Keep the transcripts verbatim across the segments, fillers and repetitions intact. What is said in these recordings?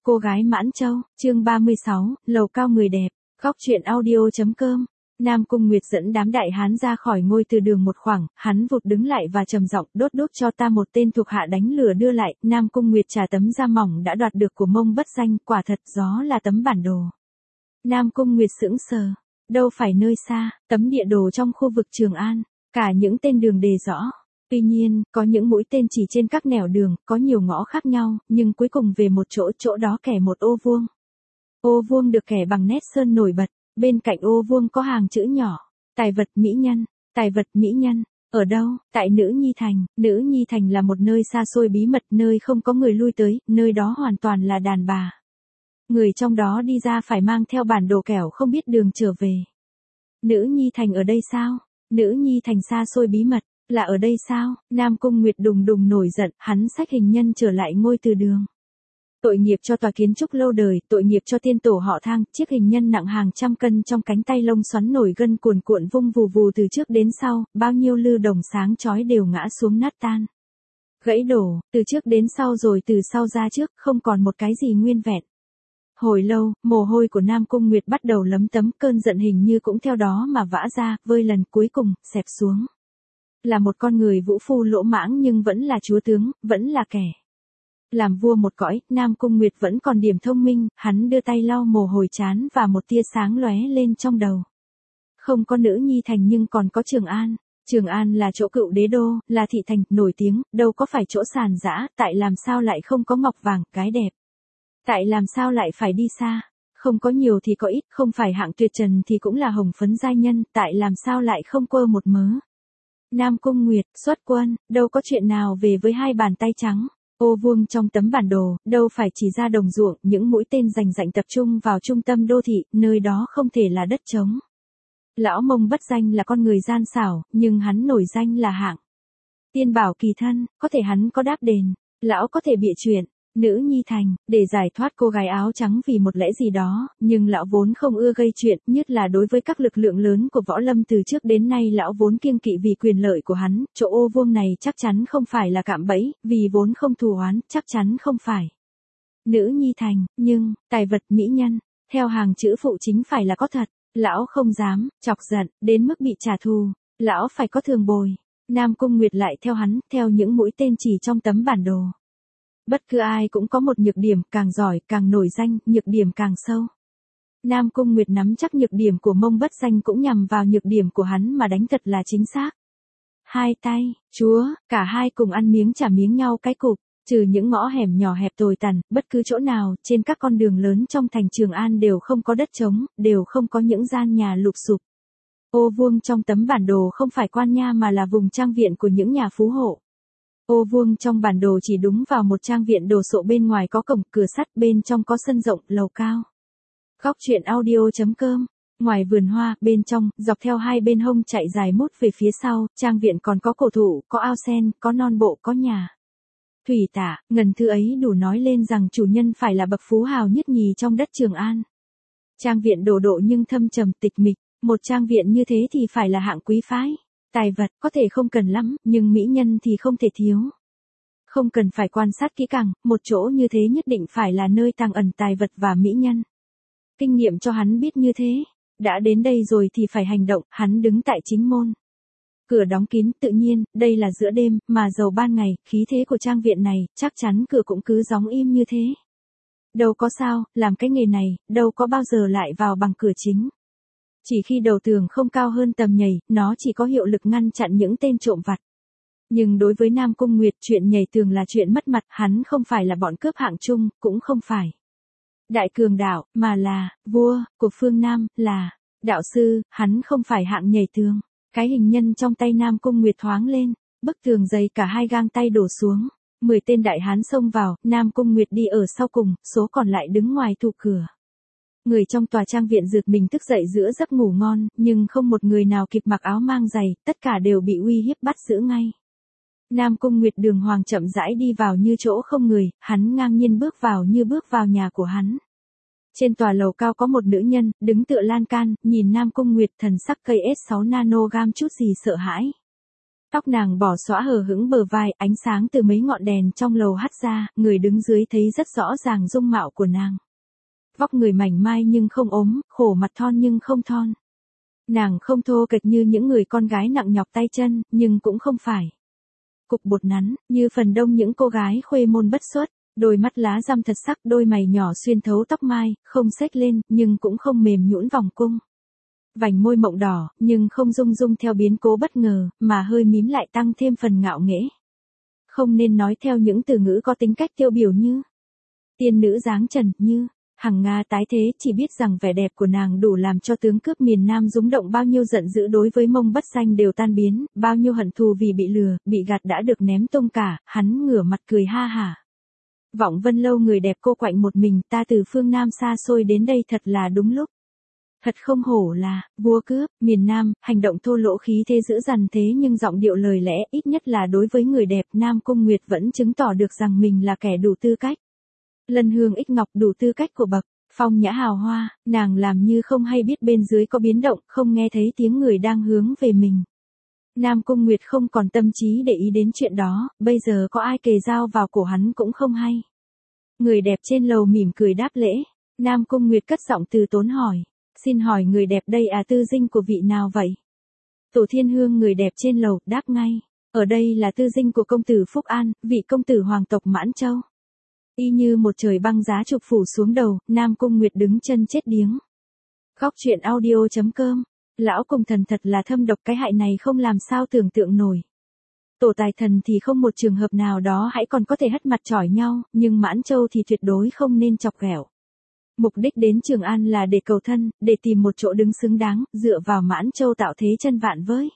Cô gái Mãn Châu, chương ba mươi sáu, lầu cao người đẹp, góc truyện audio.com. Nam Cung Nguyệt dẫn đám đại hán ra khỏi ngôi từ đường một khoảng, hắn vụt đứng lại và trầm giọng, đốt đốt cho ta một tên thuộc hạ đánh lửa đưa lại. Nam Cung Nguyệt trả tấm da mỏng đã đoạt được của Mông Bất Danh, quả thật gió là tấm bản đồ. Nam Cung Nguyệt sững sờ, đâu phải nơi xa, tấm địa đồ trong khu vực Trường An, cả những tên đường đề rõ. Tuy nhiên, có những mũi tên chỉ trên các nẻo đường, có nhiều ngõ khác nhau, nhưng cuối cùng về một chỗ, chỗ đó kẻ một ô vuông. Ô vuông được kẻ bằng nét sơn nổi bật, bên cạnh ô vuông có hàng chữ nhỏ, tài vật mỹ nhân, tài vật mỹ nhân, ở đâu? Tại Nữ Nhi Thành. Nữ Nhi Thành là một nơi xa xôi bí mật, nơi không có người lui tới, nơi đó hoàn toàn là đàn bà. Người trong đó đi ra phải mang theo bản đồ kẻo không biết đường trở về. Nữ Nhi Thành ở đây sao? Nữ Nhi Thành xa xôi bí mật. Là ở đây sao? Nam Cung Nguyệt đùng đùng nổi giận, hắn xách hình nhân trở lại ngôi từ đường. Tội nghiệp cho tòa kiến trúc lâu đời, tội nghiệp cho tiên tổ họ Thang, chiếc hình nhân nặng hàng trăm cân trong cánh tay lông xoắn nổi gân cuồn cuộn vung vù vù từ trước đến sau, bao nhiêu lư đồng sáng chói đều ngã xuống nát tan. Gãy đổ, từ trước đến sau rồi từ sau ra trước, không còn một cái gì nguyên vẹn. Hồi lâu, mồ hôi của Nam Cung Nguyệt bắt đầu lấm tấm, cơn giận hình như cũng theo đó mà vã ra, vơi lần cuối cùng, xẹp xuống. Là một con người vũ phu lỗ mãng nhưng vẫn là chúa tướng, vẫn là kẻ. Làm vua một cõi, Nam Cung Nguyệt vẫn còn điểm thông minh, hắn đưa tay lau mồ hôi chán và một tia sáng lóe lên trong đầu. Không có Nữ Nhi Thành nhưng còn có Trường An. Trường An là chỗ cựu đế đô, là thị thành, nổi tiếng, đâu có phải chỗ sàn dã, tại làm sao lại không có ngọc vàng, gái đẹp. Tại làm sao lại phải đi xa, không có nhiều thì có ít, không phải hạng tuyệt trần thì cũng là hồng phấn giai nhân, tại làm sao lại không quơ một mớ. Nam Cung Nguyệt, xuất quân, đâu có chuyện nào về với hai bàn tay trắng. Ô vuông trong tấm bản đồ, đâu phải chỉ ra đồng ruộng, những mũi tên rành rành tập trung vào trung tâm đô thị, nơi đó không thể là đất trống. Lão Mông Bất Danh là con người gian xảo, nhưng hắn nổi danh là hạng tiên bảo kỳ thân, có thể hắn có đáp đền, lão có thể bịa chuyện. Nữ Nhi Thành, để giải thoát cô gái áo trắng vì một lẽ gì đó, nhưng lão vốn không ưa gây chuyện, nhất là đối với các lực lượng lớn của võ lâm từ trước đến nay lão vốn kiêng kỵ vì quyền lợi của hắn, chỗ ô vuông này chắc chắn không phải là cạm bẫy, vì vốn không thù oán, chắc chắn không phải. Nữ Nhi Thành, nhưng, tài vật mỹ nhân, theo hàng chữ phụ chính phải là có thật, lão không dám, chọc giận, đến mức bị trả thù, lão phải có thường bồi. Nam Cung Nguyệt lại theo hắn, theo những mũi tên chỉ trong tấm bản đồ. Bất cứ ai cũng có một nhược điểm, càng giỏi, càng nổi danh, nhược điểm càng sâu. Nam Cung Nguyệt nắm chắc nhược điểm của Mông Bất Danh cũng nhằm vào nhược điểm của hắn mà đánh thật là chính xác. Hai tay, chúa, cả hai cùng ăn miếng trả miếng nhau cái cục, trừ những ngõ hẻm nhỏ hẹp tồi tàn, bất cứ chỗ nào, trên các con đường lớn trong thành Trường An đều không có đất trống, đều không có những gian nhà lụp xụp. Ô vuông trong tấm bản đồ không phải quan nha mà là vùng trang viện của những nhà phú hộ. Ô vuông trong bản đồ chỉ đúng vào một trang viện đồ sộ, bên ngoài có cổng, cửa sắt, bên trong có sân rộng, lầu cao. Góc truyện audio.com. Ngoài vườn hoa, bên trong, dọc theo hai bên hông chạy dài mút về phía sau, trang viện còn có cổ thụ, có ao sen, có non bộ, có nhà. Thủy tả, ngần thư ấy đủ nói lên rằng chủ nhân phải là bậc phú hào nhất nhì trong đất Trường An. Trang viện đồ độ nhưng thâm trầm tịch mịch, một trang viện như thế thì phải là hạng quý phái. Tài vật có thể không cần lắm, nhưng mỹ nhân thì không thể thiếu. Không cần phải quan sát kỹ càng, một chỗ như thế nhất định phải là nơi tàng ẩn tài vật và mỹ nhân. Kinh nghiệm cho hắn biết như thế. Đã đến đây rồi thì phải hành động, hắn đứng tại chính môn. Cửa đóng kín, tự nhiên, đây là giữa đêm, mà dầu ban ngày, khí thế của trang viện này, chắc chắn cửa cũng cứ gióng im như thế. Đâu có sao, làm cái nghề này, đâu có bao giờ lại vào bằng cửa chính. Chỉ khi đầu tường không cao hơn tầm nhảy, nó chỉ có hiệu lực ngăn chặn những tên trộm vặt. Nhưng đối với Nam Cung Nguyệt, chuyện nhảy tường là chuyện mất mặt, hắn không phải là bọn cướp hạng trung, cũng không phải đại cường đạo, mà là vua của phương Nam, là đạo sư, hắn không phải hạng nhảy tường. Cái hình nhân trong tay Nam Cung Nguyệt thoáng lên, bức tường dày cả hai gang tay đổ xuống, mười tên đại hán xông vào, Nam Cung Nguyệt đi ở sau cùng, số còn lại đứng ngoài thụ cửa. Người trong tòa trang viện giật mình thức dậy giữa giấc ngủ ngon, nhưng không một người nào kịp mặc áo mang giày, tất cả đều bị uy hiếp bắt giữ ngay. Nam Cung Nguyệt đường hoàng chậm rãi đi vào như chỗ không người, hắn ngang nhiên bước vào như bước vào nhà của hắn. Trên tòa lầu cao có một nữ nhân, đứng tựa lan can, nhìn Nam Cung Nguyệt, thần sắc cây ét sáu nano gam chút gì sợ hãi. Tóc nàng bỏ xõa hờ hững bờ vai, ánh sáng từ mấy ngọn đèn trong lầu hắt ra, người đứng dưới thấy rất rõ ràng dung mạo của nàng. Vóc người mảnh mai nhưng không ốm, khổ mặt thon nhưng không thon. Nàng không thô kệch như những người con gái nặng nhọc tay chân, nhưng cũng không phải cục bột nắn, như phần đông những cô gái khuê môn bất xuất. Đôi mắt lá răm thật sắc, đôi mày nhỏ xuyên thấu tóc mai, không xếch lên, nhưng cũng không mềm nhũn vòng cung. Vành môi mộng đỏ, nhưng không rung rung theo biến cố bất ngờ, mà hơi mím lại tăng thêm phần ngạo nghễ. Không nên nói theo những từ ngữ có tính cách tiêu biểu như tiên nữ dáng trần, như hằng Nga tái thế, chỉ biết rằng vẻ đẹp của nàng đủ làm cho tướng cướp miền Nam rúng động, bao nhiêu giận dữ đối với Mông Bất Danh đều tan biến, bao nhiêu hận thù vì bị lừa, bị gạt đã được ném tung cả, hắn ngửa mặt cười ha hả. Vọng Vân Lâu người đẹp cô quạnh một mình, ta từ phương Nam xa xôi đến đây thật là đúng lúc. Thật không hổ là vua cướp miền Nam, hành động thô lỗ khí thế dữ dằn thế nhưng giọng điệu lời lẽ, ít nhất là đối với người đẹp, Nam Cung Nguyệt vẫn chứng tỏ được rằng mình là kẻ đủ tư cách. Lân hương ích ngọc, đủ tư cách của bậc phong nhã hào hoa, nàng làm như không hay biết bên dưới có biến động, không nghe thấy tiếng người đang hướng về mình. Nam Cung Nguyệt không còn tâm trí để ý đến chuyện đó, bây giờ có ai kề dao vào cổ hắn cũng không hay. Người đẹp trên lầu mỉm cười đáp lễ. Nam Cung Nguyệt cất giọng từ tốn hỏi, xin hỏi người đẹp đây à, tư dinh của vị nào vậy? Tổ Thiên Hương người đẹp trên lầu đáp ngay, ở đây là tư dinh của công tử Phúc An, vị công tử hoàng tộc Mãn Châu. Y như một trời băng giá trục phủ xuống đầu, Nam Cung Nguyệt đứng chân chết điếng. Góc truyện audio chấm com. Lão Cung thần thật là thâm độc, cái hại này không làm sao tưởng tượng nổi. Tổ Tài Thần thì không một trường hợp nào đó hãy còn có thể hất mặt chỏi nhau, nhưng Mãn Châu thì tuyệt đối không nên chọc ghẹo. Mục đích đến Trường An là để cầu thân, để tìm một chỗ đứng xứng đáng, dựa vào Mãn Châu tạo thế chân vạn với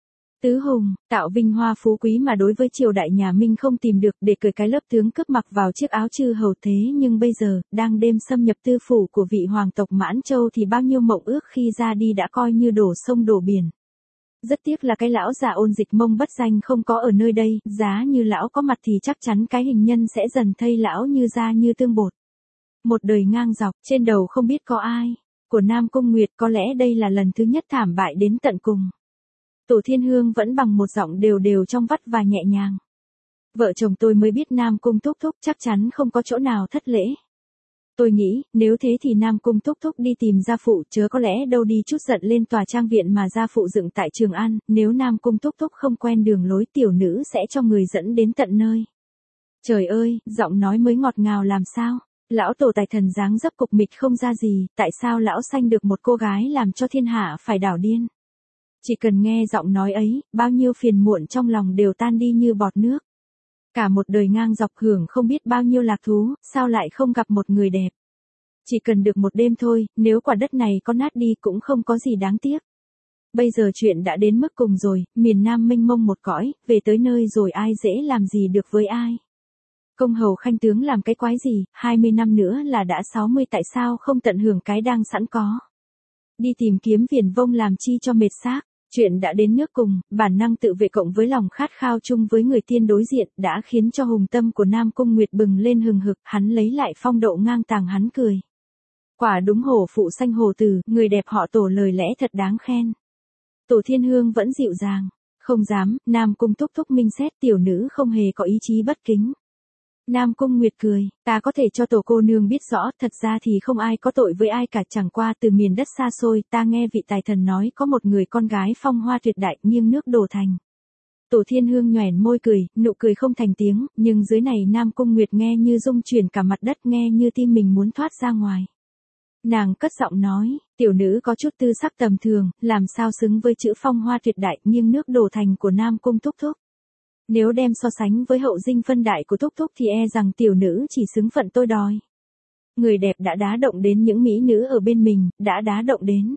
tứ hùng, tạo vinh hoa phú quý mà đối với triều đại nhà Minh không tìm được, để cởi cái lớp tướng cướp mặc vào chiếc áo chư hầu thế, nhưng bây giờ, đang đêm xâm nhập tư phủ của vị hoàng tộc Mãn Châu thì bao nhiêu mộng ước khi ra đi đã coi như đổ sông đổ biển. Rất tiếc là cái lão già ôn dịch Mông Bất Danh không có ở nơi đây, giá như lão có mặt thì chắc chắn cái hình nhân sẽ dần thây lão như da như tương bột. Một đời ngang dọc, trên đầu không biết có ai. Của Nam Cung Nguyệt có lẽ đây là lần thứ nhất thảm bại đến tận cùng. Tổ Thiên Hương vẫn bằng một giọng đều đều trong vắt và nhẹ nhàng. Vợ chồng tôi mới biết Nam Cung Thúc Thúc chắc chắn không có chỗ nào thất lễ. Tôi nghĩ, nếu thế thì Nam Cung Thúc Thúc đi tìm gia phụ, chớ có lẽ đâu đi chút giận lên tòa trang viện mà gia phụ dựng tại Trường An, nếu Nam Cung Thúc Thúc không quen đường lối tiểu nữ sẽ cho người dẫn đến tận nơi. Trời ơi, giọng nói mới ngọt ngào làm sao? Lão Tổ Tài Thần dáng dấp cục mịch không ra gì, tại sao lão sanh được một cô gái làm cho thiên hạ phải đảo điên? Chỉ cần nghe giọng nói ấy, bao nhiêu phiền muộn trong lòng đều tan đi như bọt nước. Cả một đời ngang dọc hưởng không biết bao nhiêu lạc thú, sao lại không gặp một người đẹp. Chỉ cần được một đêm thôi, nếu quả đất này có nát đi cũng không có gì đáng tiếc. Bây giờ chuyện đã đến mức cùng rồi, miền Nam mênh mông một cõi, về tới nơi rồi ai dễ làm gì được với ai. Công hầu khanh tướng làm cái quái gì, hai mươi năm nữa là đã sáu mươi, tại sao không tận hưởng cái đang sẵn có. Đi tìm kiếm viển vông làm chi cho mệt xác. Chuyện đã đến nước cùng, bản năng tự vệ cộng với lòng khát khao chung với người tiên đối diện đã khiến cho hùng tâm của Nam Cung Nguyệt bừng lên hừng hực, hắn lấy lại phong độ ngang tàng, hắn cười. Quả đúng hổ phụ sanh hổ tử, người đẹp họ Tổ lời lẽ thật đáng khen. Tổ Thiên Hương vẫn dịu dàng, không dám, Nam Cung Thúc Thúc minh xét, tiểu nữ không hề có ý chí bất kính. Nam Cung Nguyệt cười, ta có thể cho tổ cô nương biết rõ, thật ra thì không ai có tội với ai cả, chẳng qua từ miền đất xa xôi, ta nghe vị tài thần nói có một người con gái phong hoa tuyệt đại, nghiêng nước đổ thành. Tổ Thiên Hương nhoẻn môi cười, nụ cười không thành tiếng, nhưng dưới này Nam Cung Nguyệt nghe như rung chuyển cả mặt đất, nghe như tim mình muốn thoát ra ngoài. Nàng cất giọng nói, tiểu nữ có chút tư sắc tầm thường, làm sao xứng với chữ phong hoa tuyệt đại, nghiêng nước đổ thành của Nam Cung Thúc Thúc. Nếu đem so sánh với hậu dinh phân đại của Thúc Thúc thì e rằng tiểu nữ chỉ xứng phận tôi đòi. Người đẹp đã đá động đến những mỹ nữ ở bên mình, đã đá động đến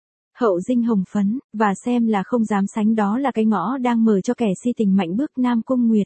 hậu dinh hồng phấn, và xem là không dám sánh, đó là cái ngõ đang mở cho kẻ si tình mạnh bước Nam Cung Nguyệt.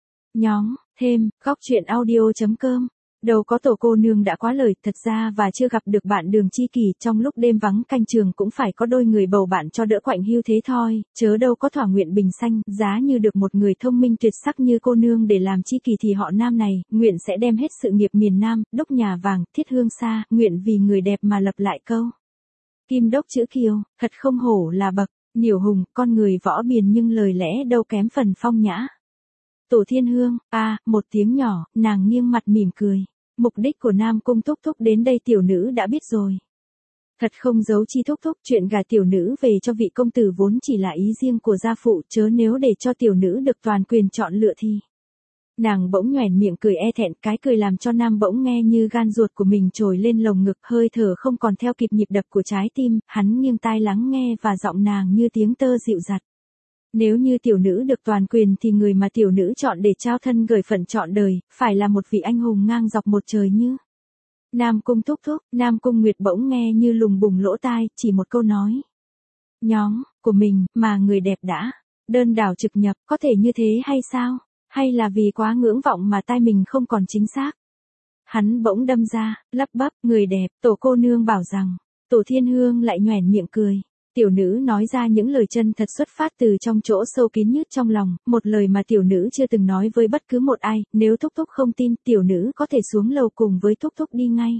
Nhóm, thêm, góc truyện audio chấm com. Đâu có tổ cô nương đã quá lời, thật ra và chưa gặp được bạn đường chi kỷ, trong lúc đêm vắng canh trường cũng phải có đôi người bầu bạn cho đỡ quạnh hiu thế thôi, chớ đâu có thỏa nguyện bình sanh, giá như được một người thông minh tuyệt sắc như cô nương để làm chi kỷ thì họ Nam này, nguyện sẽ đem hết sự nghiệp miền Nam, đốc nhà vàng, thiết hương xa, nguyện vì người đẹp mà lập lại câu. Kim đốc chữ kiều, thật không hổ là bậc Niểu Hùng, con người võ biền nhưng lời lẽ đâu kém phần phong nhã. Tổ Thiên Hương, a, một tiếng nhỏ, nàng nghiêng mặt mỉm cười. Mục đích của Nam Cung Thúc Thúc đến đây tiểu nữ đã biết rồi. Thật không giấu chi Thúc Thúc, chuyện gả tiểu nữ về cho vị công tử vốn chỉ là ý riêng của gia phụ, chớ nếu để cho tiểu nữ được toàn quyền chọn lựa thì. Nàng bỗng nhoẻn miệng cười e thẹn, cái cười làm cho Nam bỗng nghe như gan ruột của mình trồi lên lồng ngực, hơi thở không còn theo kịp nhịp đập của trái tim, hắn nghiêng tai lắng nghe và giọng nàng như tiếng tơ dịu dặt. Nếu như tiểu nữ được toàn quyền thì người mà tiểu nữ chọn để trao thân gửi phận trọn đời, phải là một vị anh hùng ngang dọc một trời như. Nam Cung Thúc Thúc, Nam Cung Nguyệt bỗng nghe như lùng bùng lỗ tai, chỉ một câu nói. Nhóm, của mình, mà người đẹp đã. Đơn đảo trực nhập, có thể như thế hay sao? Hay là vì quá ngưỡng vọng mà tai mình không còn chính xác? Hắn bỗng đâm ra, lắp bắp, người đẹp, tổ cô nương bảo rằng. Tổ Thiên Hương lại nhoẻn miệng cười. Tiểu nữ nói ra những lời chân thật xuất phát từ trong chỗ sâu kín nhất trong lòng, một lời mà tiểu nữ chưa từng nói với bất cứ một ai, nếu Thúc Thúc không tin, tiểu nữ có thể xuống lầu cùng với Thúc Thúc đi ngay.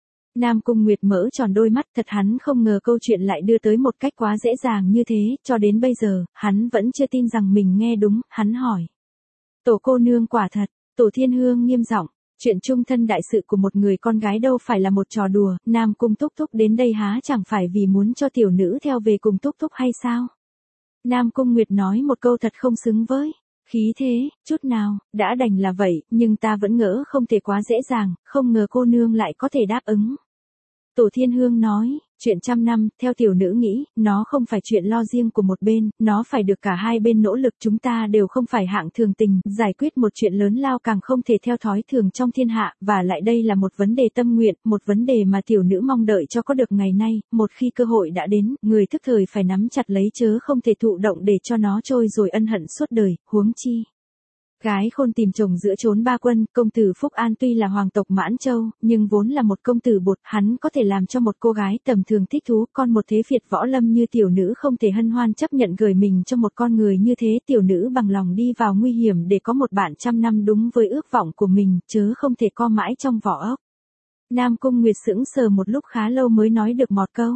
Nam Cung Nguyệt mở tròn đôi mắt, thật hắn không ngờ câu chuyện lại đưa tới một cách quá dễ dàng như thế, cho đến bây giờ, hắn vẫn chưa tin rằng mình nghe đúng, hắn hỏi. Tổ cô nương quả thật, Tổ Thiên Hương nghiêm giọng. Chuyện chung thân đại sự của một người con gái đâu phải là một trò đùa, Nam Cung Thúc Thúc đến đây há chẳng phải vì muốn cho tiểu nữ theo về cùng Thúc Thúc hay sao? Nam Cung Nguyệt nói một câu thật không xứng với khí thế, chút nào, đã đành là vậy, nhưng ta vẫn ngỡ không thể quá dễ dàng, không ngờ cô nương lại có thể đáp ứng. Tổ Thiên Hương nói, chuyện trăm năm, theo tiểu nữ nghĩ, nó không phải chuyện lo riêng của một bên, nó phải được cả hai bên nỗ lực, chúng ta đều không phải hạng thường tình, giải quyết một chuyện lớn lao càng không thể theo thói thường trong thiên hạ, và lại đây là một vấn đề tâm nguyện, một vấn đề mà tiểu nữ mong đợi cho có được ngày nay, một khi cơ hội đã đến, người thức thời phải nắm chặt lấy chớ không thể thụ động để cho nó trôi rồi ân hận suốt đời, huống chi. Gái khôn tìm chồng giữa chốn ba quân, công tử Phúc An tuy là hoàng tộc Mãn Châu, nhưng vốn là một công tử bột, hắn có thể làm cho một cô gái tầm thường thích thú, con một thế phiệt võ lâm như tiểu nữ không thể hân hoan chấp nhận gửi mình cho một con người như thế, tiểu nữ bằng lòng đi vào nguy hiểm để có một bạn trăm năm đúng với ước vọng của mình, chớ không thể co mãi trong vỏ ốc. Nam Cung Nguyệt sững sờ một lúc khá lâu mới nói được một câu.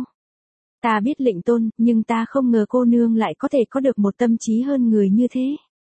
Ta biết lệnh tôn, nhưng ta không ngờ cô nương lại có thể có được một tâm trí hơn người như thế.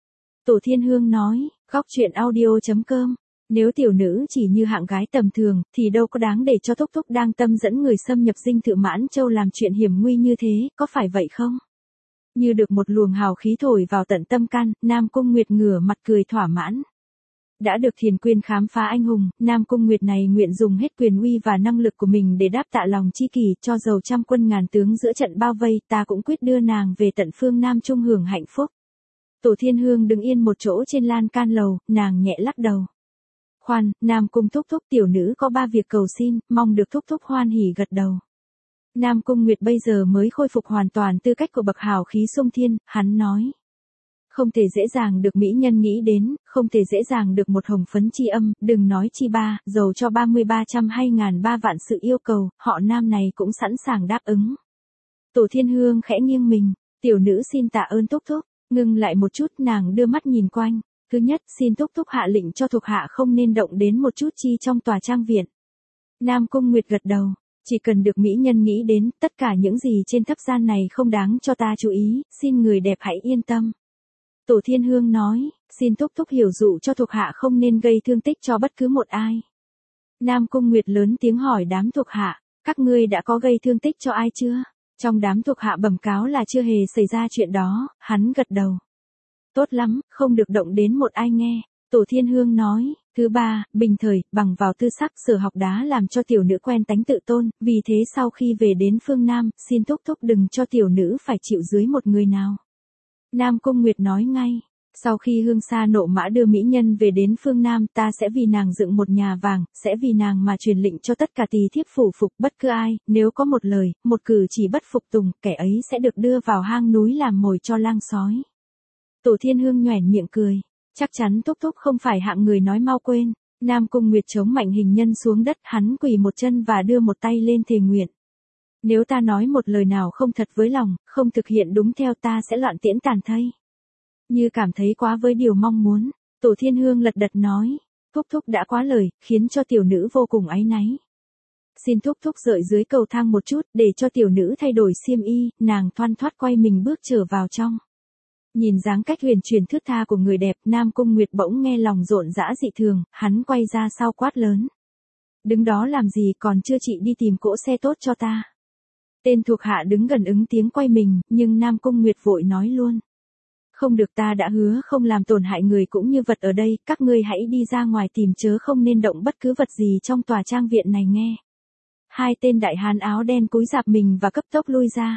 Tổ Thiên Hương nói, góc truyện audio chấm com, nếu tiểu nữ chỉ như hạng gái tầm thường, thì đâu có đáng để cho Thúc Thúc đang tâm dẫn người xâm nhập dinh thự Mãn Châu làm chuyện hiểm nguy như thế, có phải vậy không? Như được một luồng hào khí thổi vào tận tâm can, Nam Cung Nguyệt ngửa mặt cười thỏa mãn. Đã được Thiền Quyên khám phá anh hùng, Nam Cung Nguyệt này nguyện dùng hết quyền uy và năng lực của mình để đáp tạ lòng chi kỷ, cho dầu trăm quân ngàn tướng giữa trận bao vây, ta cũng quyết đưa nàng về tận phương Nam Trung hưởng hạnh phúc. Tổ Thiên Hương đứng yên một chỗ trên lan can lầu, nàng nhẹ lắc đầu. Khoan, Nam Cung Thúc Thúc, tiểu nữ có ba việc cầu xin, mong được Thúc Thúc hoan hỉ gật đầu. Nam Cung Nguyệt bây giờ mới khôi phục hoàn toàn tư cách của bậc hào khí sung thiên, hắn nói. Không thể dễ dàng được mỹ nhân nghĩ đến, không thể dễ dàng được một hồng phấn chi âm, đừng nói chi ba, dầu cho ba mươi ba trăm hay ngàn ba vạn sự yêu cầu, họ Nam này cũng sẵn sàng đáp ứng. Tổ Thiên Hương khẽ nghiêng mình, tiểu nữ xin tạ ơn Thúc Thúc. Ngưng lại một chút, nàng đưa mắt nhìn quanh. Thứ nhất, xin Thúc Thúc hạ lệnh cho thuộc hạ không nên động đến một chút chi trong tòa trang viện. Nam Cung Nguyệt gật đầu. Chỉ cần được mỹ nhân nghĩ đến, tất cả những gì trên thấp gian này không đáng cho ta chú ý, xin người đẹp hãy yên tâm. Tổ Thiên Hương nói, xin Thúc Thúc hiểu dụ cho thuộc hạ không nên gây thương tích cho bất cứ một ai. Nam Cung Nguyệt lớn tiếng hỏi đám thuộc hạ, các ngươi đã có gây thương tích cho ai chưa? Trong đám thuộc hạ bẩm cáo là chưa hề xảy ra chuyện đó, hắn gật đầu. Tốt lắm, không được động đến một ai nghe. Tổ Thiên Hương nói, thứ ba, bình thời, bằng vào tư sắc Sở Học Đá làm cho tiểu nữ quen tánh tự tôn, vì thế sau khi về đến phương Nam, xin Thúc Thúc đừng cho tiểu nữ phải chịu dưới một người nào. Nam Cung Nguyệt nói ngay, sau khi Hương Sa nộ mã đưa mỹ nhân về đến phương Nam, ta sẽ vì nàng dựng một nhà vàng, sẽ vì nàng mà truyền lệnh cho tất cả tỳ thiếp phủ phục bất cứ ai, nếu có một lời, một cử chỉ bất phục tùng, kẻ ấy sẽ được đưa vào hang núi làm mồi cho lang sói. Tổ Thiên Hương nhoẻn miệng cười, chắc chắn Thúc Thúc không phải hạng người nói mau quên. Nam Cung Nguyệt chống mạnh hình nhân xuống đất, hắn quỳ một chân và đưa một tay lên thề nguyện. Nếu ta nói một lời nào không thật với lòng, không thực hiện đúng theo ta sẽ loạn tiễn tàn thây. Như cảm thấy quá với điều mong muốn, Tổ Thiên Hương lật đật nói, Thúc Thúc đã quá lời, khiến cho tiểu nữ vô cùng áy náy. Xin thúc thúc dợi dưới cầu thang một chút, để cho tiểu nữ thay đổi xiêm y, nàng thoăn thoắt quay mình bước trở vào trong. Nhìn dáng cách huyền chuyển thướt tha của người đẹp, Nam Cung Nguyệt bỗng nghe lòng rộn rã dị thường, hắn quay ra sau quát lớn. Đứng đó làm gì, còn chưa chị đi tìm cỗ xe tốt cho ta. Tên thuộc hạ đứng gần ứng tiếng quay mình, nhưng Nam Cung Nguyệt vội nói luôn. Không được, ta đã hứa không làm tổn hại người cũng như vật ở đây, các ngươi hãy đi ra ngoài tìm chớ không nên động bất cứ vật gì trong tòa trang viện này nghe. Hai tên đại hán áo đen cúi rạp mình và cấp tốc lui ra.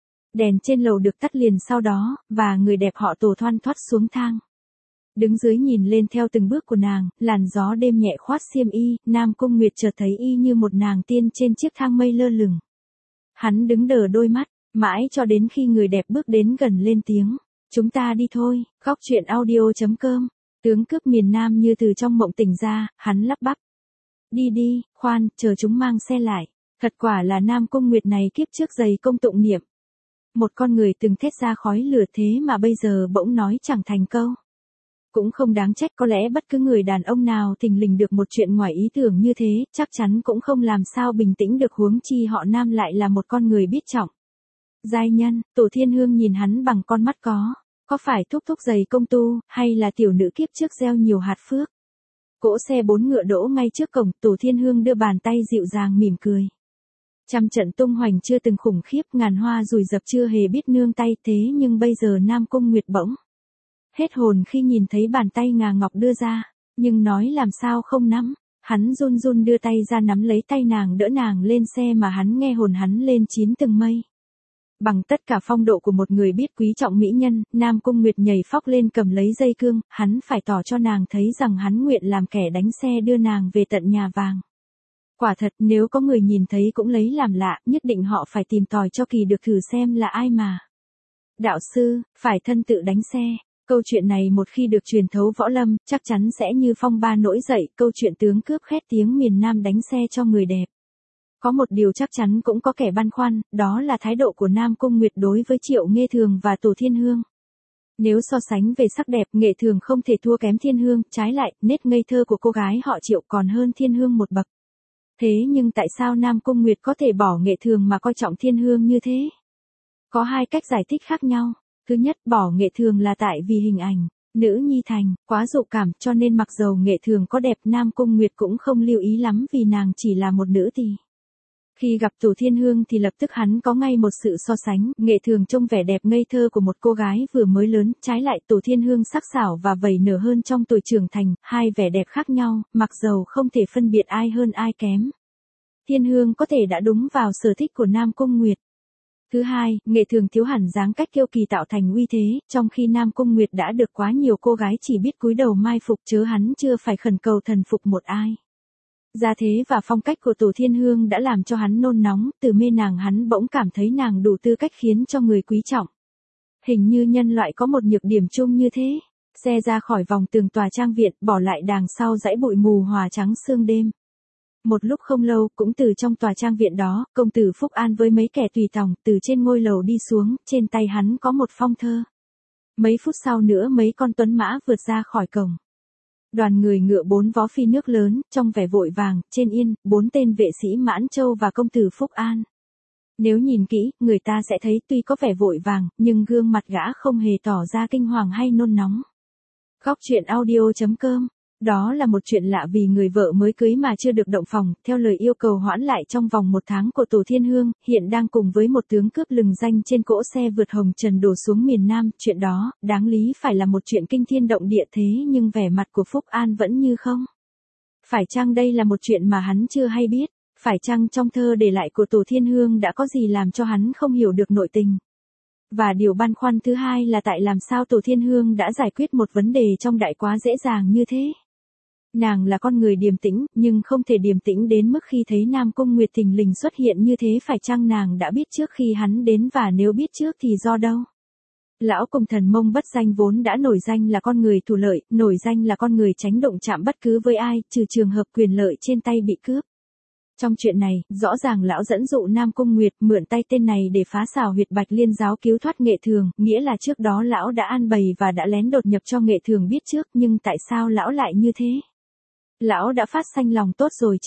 Đèn trên lầu được tắt liền sau đó, và người đẹp họ Tổ thoăn thoắt xuống thang. Đứng dưới nhìn lên theo từng bước của nàng, làn gió đêm nhẹ khoát xiêm y, Nam Cung Nguyệt chợt thấy y như một nàng tiên trên chiếc thang mây lơ lửng. Hắn đứng đờ đôi mắt, mãi cho đến khi người đẹp bước đến gần lên tiếng. Chúng ta đi thôi, khóc chuyện audio chấm com. Tướng cướp miền Nam như từ trong mộng tỉnh ra, hắn lắp bắp. Đi đi, khoan, chờ chúng mang xe lại. Thật quả là Nam Cung Nguyệt này kiếp trước dày công tụng niệm. Một con người từng thét ra khói lửa thế mà bây giờ bỗng nói chẳng thành câu. Cũng không đáng trách, có lẽ bất cứ người đàn ông nào thình lình được một chuyện ngoài ý tưởng như thế, chắc chắn cũng không làm sao bình tĩnh được, huống chi họ Nam lại là một con người biết trọng. Giai nhân, Tổ Thiên Hương nhìn hắn bằng con mắt có, có phải thúc thúc dày công tu, hay là tiểu nữ kiếp trước gieo nhiều hạt phước. Cỗ xe bốn ngựa đỗ ngay trước cổng, Tổ Thiên Hương đưa bàn tay dịu dàng mỉm cười. Trăm trận tung hoành chưa từng khủng khiếp, ngàn hoa rùi rập chưa hề biết nương tay, thế nhưng bây giờ Nam Cung Nguyệt bỗng hết hồn khi nhìn thấy bàn tay ngà ngọc đưa ra, nhưng nói làm sao không nắm, hắn run run đưa tay ra nắm lấy tay nàng đỡ nàng lên xe mà hắn nghe hồn hắn lên chín tầng mây. Bằng tất cả phong độ của một người biết quý trọng mỹ nhân, Nam Cung Nguyệt nhảy phóc lên cầm lấy dây cương, hắn phải tỏ cho nàng thấy rằng hắn nguyện làm kẻ đánh xe đưa nàng về tận nhà vàng. Quả thật, nếu có người nhìn thấy cũng lấy làm lạ, nhất định họ phải tìm tòi cho kỳ được thử xem là ai mà. Đạo sư, phải thân tự đánh xe. Câu chuyện này một khi được truyền thấu võ lâm, chắc chắn sẽ như phong ba nổi dậy, câu chuyện tướng cướp khét tiếng miền Nam đánh xe cho người đẹp. Có một điều chắc chắn cũng có kẻ băn khoăn, đó là thái độ của Nam Cung Nguyệt đối với Triệu Nghê Thường và Tổ Thiên Hương. Nếu so sánh về sắc đẹp, Nghệ Thường không thể thua kém Thiên Hương, trái lại, nét ngây thơ của cô gái họ Triệu còn hơn Thiên Hương một bậc. Thế nhưng tại sao Nam Cung Nguyệt có thể bỏ Nghệ Thường mà coi trọng Thiên Hương như thế? Có hai cách giải thích khác nhau. Thứ nhất, bỏ Nghệ Thường là tại vì hình ảnh, nữ nhi thành, quá dụ cảm, cho nên mặc dầu Nghệ Thường có đẹp, Nam Cung Nguyệt cũng không lưu ý lắm vì nàng chỉ là một nữ tỳ. Khi gặp Tổ Thiên Hương thì lập tức hắn có ngay một sự so sánh, Nghệ Thường trông vẻ đẹp ngây thơ của một cô gái vừa mới lớn, trái lại Tổ Thiên Hương sắc sảo và vầy nở hơn trong tuổi trưởng thành, hai vẻ đẹp khác nhau, mặc dầu không thể phân biệt ai hơn ai kém. Thiên Hương có thể đã đúng vào sở thích của Nam Cung Nguyệt. Thứ hai, Nghệ Thường thiếu hẳn dáng cách kiêu kỳ tạo thành uy thế, trong khi Nam Cung Nguyệt đã được quá nhiều cô gái chỉ biết cúi đầu mai phục chớ hắn chưa phải khẩn cầu thần phục một ai. Gia thế và phong cách của Tổ Thiên Hương đã làm cho hắn nôn nóng, từ mê nàng hắn bỗng cảm thấy nàng đủ tư cách khiến cho người quý trọng. Hình như nhân loại có một nhược điểm chung như thế. Xe ra khỏi vòng tường tòa trang viện, bỏ lại đằng sau dãy bụi mù hòa trắng sương đêm. Một lúc không lâu, cũng từ trong tòa trang viện đó, công tử Phúc An với mấy kẻ tùy tòng, từ trên ngôi lầu đi xuống, trên tay hắn có một phong thơ. Mấy phút sau nữa mấy con tuấn mã vượt ra khỏi cổng. Đoàn người ngựa bốn vó phi nước lớn, trong vẻ vội vàng, trên yên, bốn tên vệ sĩ Mãn Châu và công tử Phúc An. Nếu nhìn kỹ, người ta sẽ thấy tuy có vẻ vội vàng, nhưng gương mặt gã không hề tỏ ra kinh hoàng hay nôn nóng. Khóc chuyện audio chấm com. Đó là một chuyện lạ vì người vợ mới cưới mà chưa được động phòng, theo lời yêu cầu hoãn lại trong vòng một tháng của Tổ Thiên Hương, hiện đang cùng với một tướng cướp lừng danh trên cỗ xe vượt hồng trần đổ xuống miền Nam, chuyện đó, đáng lý phải là một chuyện kinh thiên động địa thế nhưng vẻ mặt của Phúc An vẫn như không. Phải chăng đây là một chuyện mà hắn chưa hay biết, phải chăng trong thơ để lại của Tổ Thiên Hương đã có gì làm cho hắn không hiểu được nội tình. Và điều băn khoăn thứ hai là tại làm sao Tổ Thiên Hương đã giải quyết một vấn đề trong đại quá dễ dàng như thế. Nàng là con người điềm tĩnh, nhưng không thể điềm tĩnh đến mức khi thấy Nam Cung Nguyệt thình lình xuất hiện như thế, phải chăng nàng đã biết trước khi hắn đến, và nếu biết trước thì do đâu? Lão Cung Thần Mông Bất Danh vốn đã nổi danh là con người thủ lợi, nổi danh là con người tránh động chạm bất cứ với ai, trừ trường hợp quyền lợi trên tay bị cướp. Trong chuyện này, rõ ràng lão dẫn dụ Nam Cung Nguyệt mượn tay tên này để phá xảo huyệt Bạch Liên giáo cứu thoát Nghệ Thường, nghĩa là trước đó lão đã an bày và đã lén đột nhập cho Nghệ Thường biết trước, nhưng tại sao lão lại như thế? Lão đã phát sanh lòng tốt rồi chăng?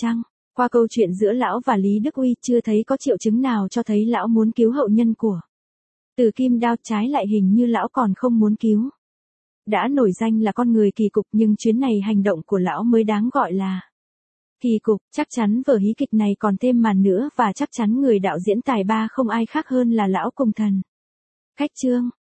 Qua câu chuyện giữa lão và Lý Đức Uy chưa thấy có triệu chứng nào cho thấy lão muốn cứu hậu nhân của Từ Kim Đao, trái lại hình như lão còn không muốn cứu. Đã nổi danh là con người kỳ cục nhưng chuyến này hành động của lão mới đáng gọi là kỳ cục. Chắc chắn vở hí kịch này còn thêm màn nữa và chắc chắn người đạo diễn tài ba không ai khác hơn là lão cùng thần. Khách trương